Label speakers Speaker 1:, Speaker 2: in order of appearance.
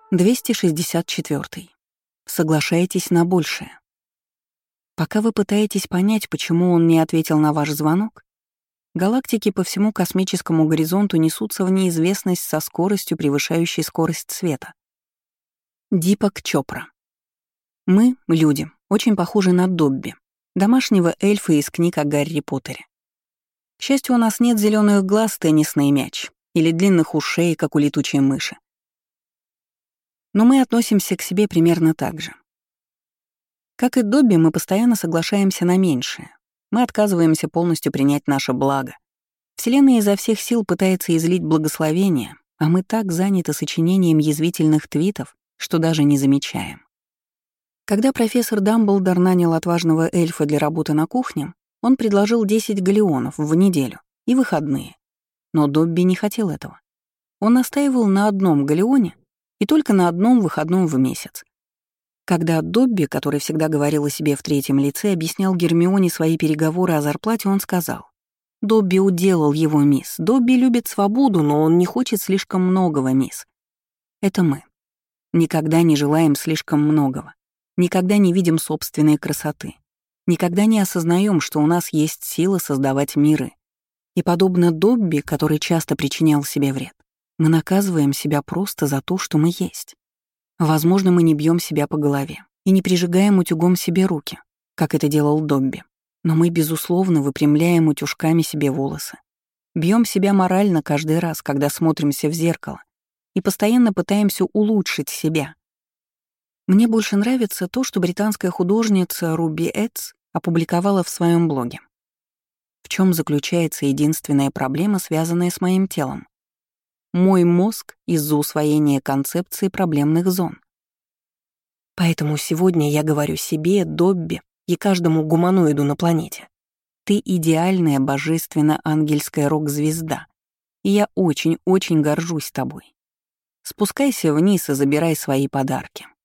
Speaker 1: 264. Соглашайтесь на большее. Пока вы пытаетесь понять, почему он не ответил на ваш звонок, галактики по всему космическому горизонту несутся в неизвестность со скоростью, превышающей скорость света. Дипак Чопра. Мы, люди, очень похожи на Добби, домашнего эльфа из книг о Гарри Поттере. К счастью, у нас нет зеленых глаз, теннисный мяч или длинных ушей, как у летучей мыши. Но мы относимся к себе примерно так же. Как и Добби, мы постоянно соглашаемся на меньшее. Мы отказываемся полностью принять наше благо. Вселенная изо всех сил пытается излить благословение, а мы так заняты сочинением язвительных твитов, что даже не замечаем. Когда профессор Дамблдор нанял отважного эльфа для работы на кухне, он предложил 10 галеонов в неделю и выходные. Но Добби не хотел этого. Он настаивал на одном галеоне и только на одном выходном в месяц. Когда Добби, который всегда говорил о себе в третьем лице, объяснял Гермионе свои переговоры о зарплате, он сказал: «Добби уделал его, мисс. Добби любит свободу, но он не хочет слишком многого, мисс». Это мы. Никогда не желаем слишком многого. Никогда не видим собственной красоты. Никогда не осознаем, что у нас есть сила создавать миры. И подобно Добби, который часто причинял себе вред, мы наказываем себя просто за то, что мы есть. Возможно, мы не бьем себя по голове и не прижигаем утюгом себе руки, как это делал Добби. Но мы, безусловно, выпрямляем утюжками себе волосы. Бьем себя морально каждый раз, когда смотримся в зеркало, и постоянно пытаемся улучшить себя. Мне больше нравится то, что британская художница Руби Эдс опубликовала в своем блоге. В чем заключается единственная проблема, связанная с моим телом? Мой мозг из-за усвоения концепции проблемных зон. Поэтому сегодня я говорю себе, Добби и каждому гуманоиду на планете: ты идеальная божественно-ангельская рок-звезда, и я очень-очень горжусь тобой. Спускайся вниз и забирай свои подарки.